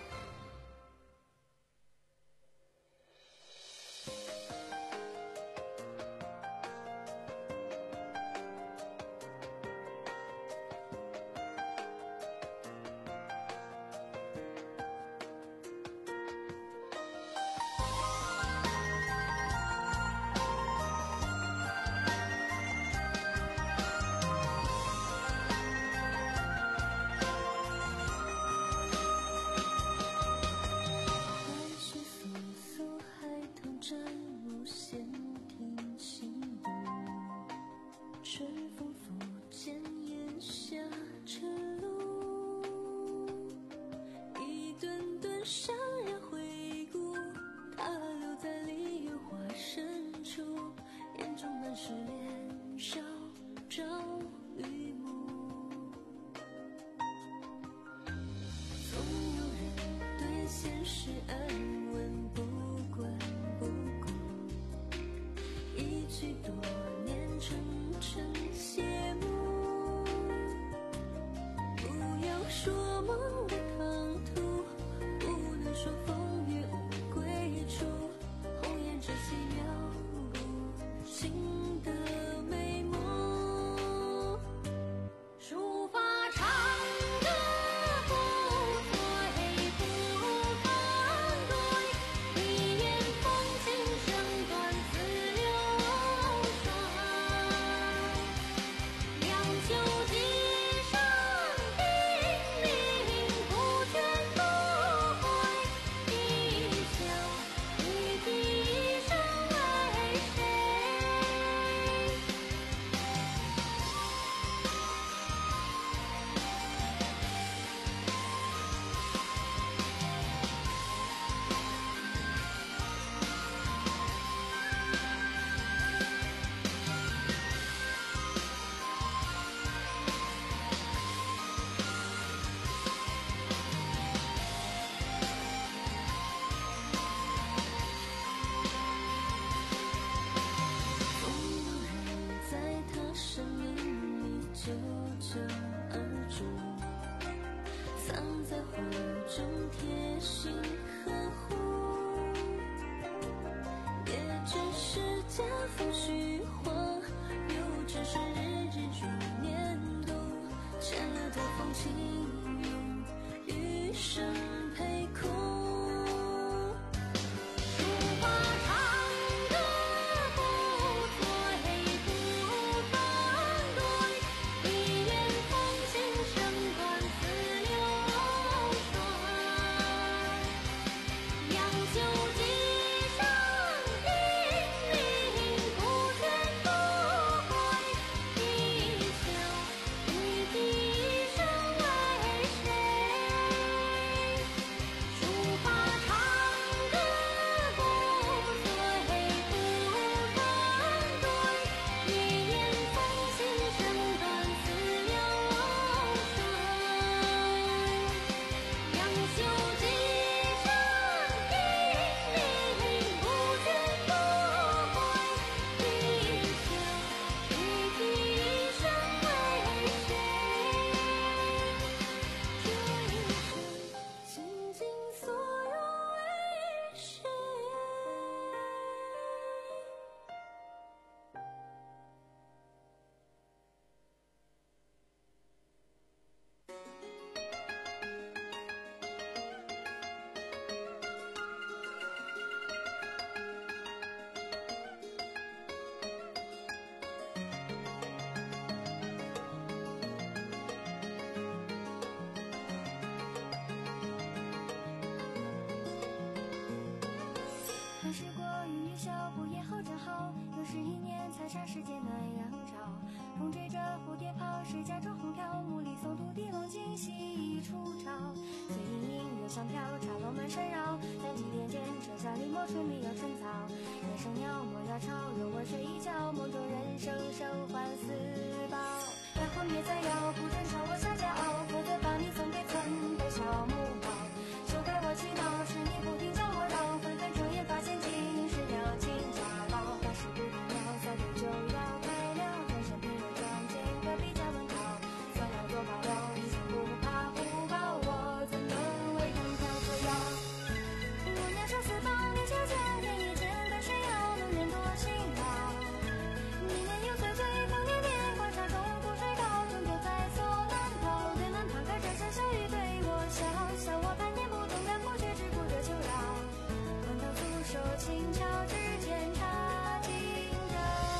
好，又是一年残杀世间暖阳照。风追着蝴蝶跑，谁家种红条？木里松土地龙惊喜一出招。随隐隐月香飘，茶楼满山绕。在一点点车下里抹水蜜要春草。夜生鸟莫要吵，有我睡一觉，梦中人生生还四宝。然后别再要不准朝我下家傲，否则把你送给村的小母猫。休怪我气恼，是你不停叫我绕，纷纷睁眼发现竟是了亲家宝。大事不同了，早点就要开了，转身平日撞见隔壁家文涛，算了多罢了，一心不怕不报，我怎能为他挑车腰？我年少四宝，你求见天一见，但谁要能人多辛劳？你年幼岁岁，当年年华茶中苦水高，终究在所难逃。对门旁开转身笑语对我笑，笑我半年不懂干不却只顾着求饶。问到俯首轻巧，指尖插金针。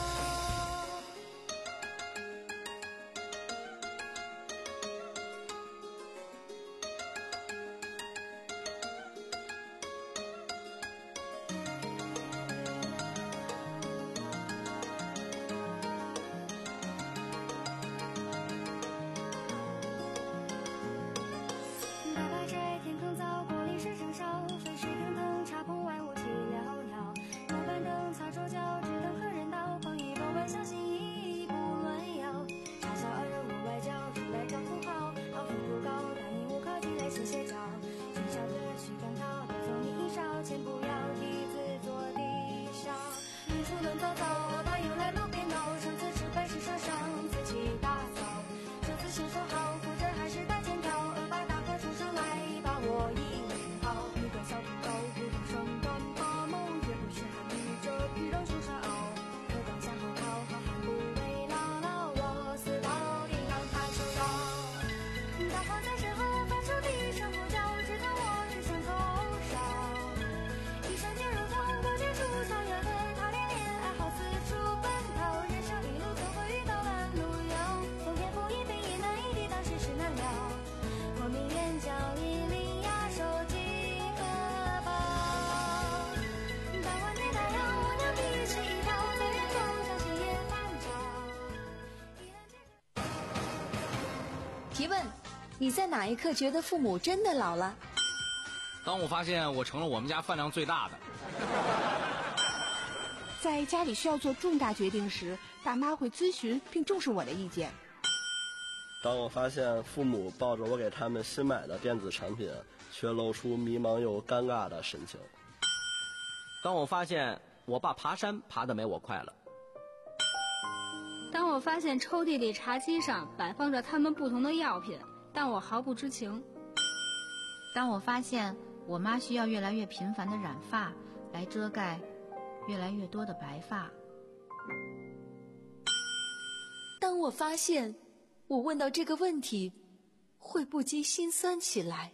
大白摘，天坑早，锅里是生烧，粉饰腾腾，茶棚外雾气寥寥。木板凳擦桌角，只等客人到，捧一包晚香心意不乱摇。茶小二人无外交，出来招呼好，好福不高，大你无考，进来歇歇脚。今宵歌曲赶考，多送你一勺，钱不要，弟子做地少。日出能早早，二爸又来路边闹，上次吃饭是说上次起大早。这次先说好，负责还是大钱条，二爸大河出上来，把我引好。一个小土豆，不同声短发毛，也不是喊你这皮让树上熬。我刚想好考，好汉不为老老，我死到底让他求饶。大黄在身后发出低声呼叫，只看我只想口哨。一声就如同过街出草原和他连连爱好四处奔逃。人生一路总会遇到弯路遥，从天赋一飞一难一地，当世事难料。我命远交一领压手几荷包。大碗内大腰，我娘必是一条，在人中相信也难找。 提问：你在哪一刻觉得父母真的老了？ 当我发现我成了我们家饭量最大的。 在家里需要做重大决定时，大妈会咨询并重视我的意见。 当我发现父母抱着我给他们新买的电子产品，却露出迷茫又尴尬的神情。 当我发现我爸爬山爬得没我快乐。 当我发现抽屉里茶几上摆放着他们不同的药品，但我毫不知情。 当我发现我妈需要越来越频繁的染发来遮盖越来越多的白发。 当我发现我问到这个问题会不禁心酸起来。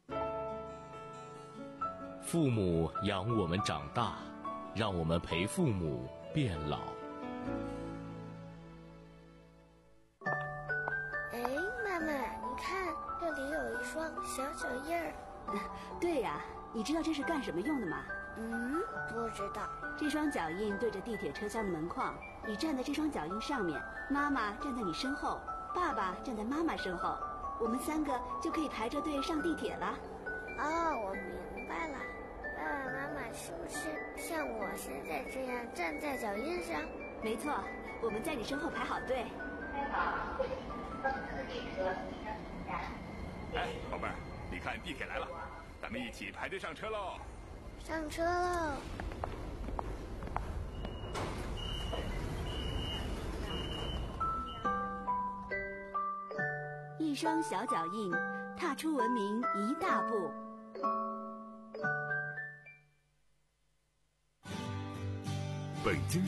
父母养我们长大，让我们陪父母变老。 哎，妈妈，你看这里有一双小脚印儿。 对呀、啊，你知道这是干什么用的吗？ 嗯，不知道。 这双脚印对着地铁车厢的门框，你站在这双脚印上面，妈妈站在你身后，爸爸站在妈妈身后，我们三个就可以排着队上地铁了。 哦，我明白了。爸爸妈妈是不是像我现在这样站在脚印上？ 没错，我们在你身后排好队。 哎，宝贝儿，你看地铁来了，咱们一起排队上车喽！ 上车喽！ 一双小脚印，踏出文明一大步。 北京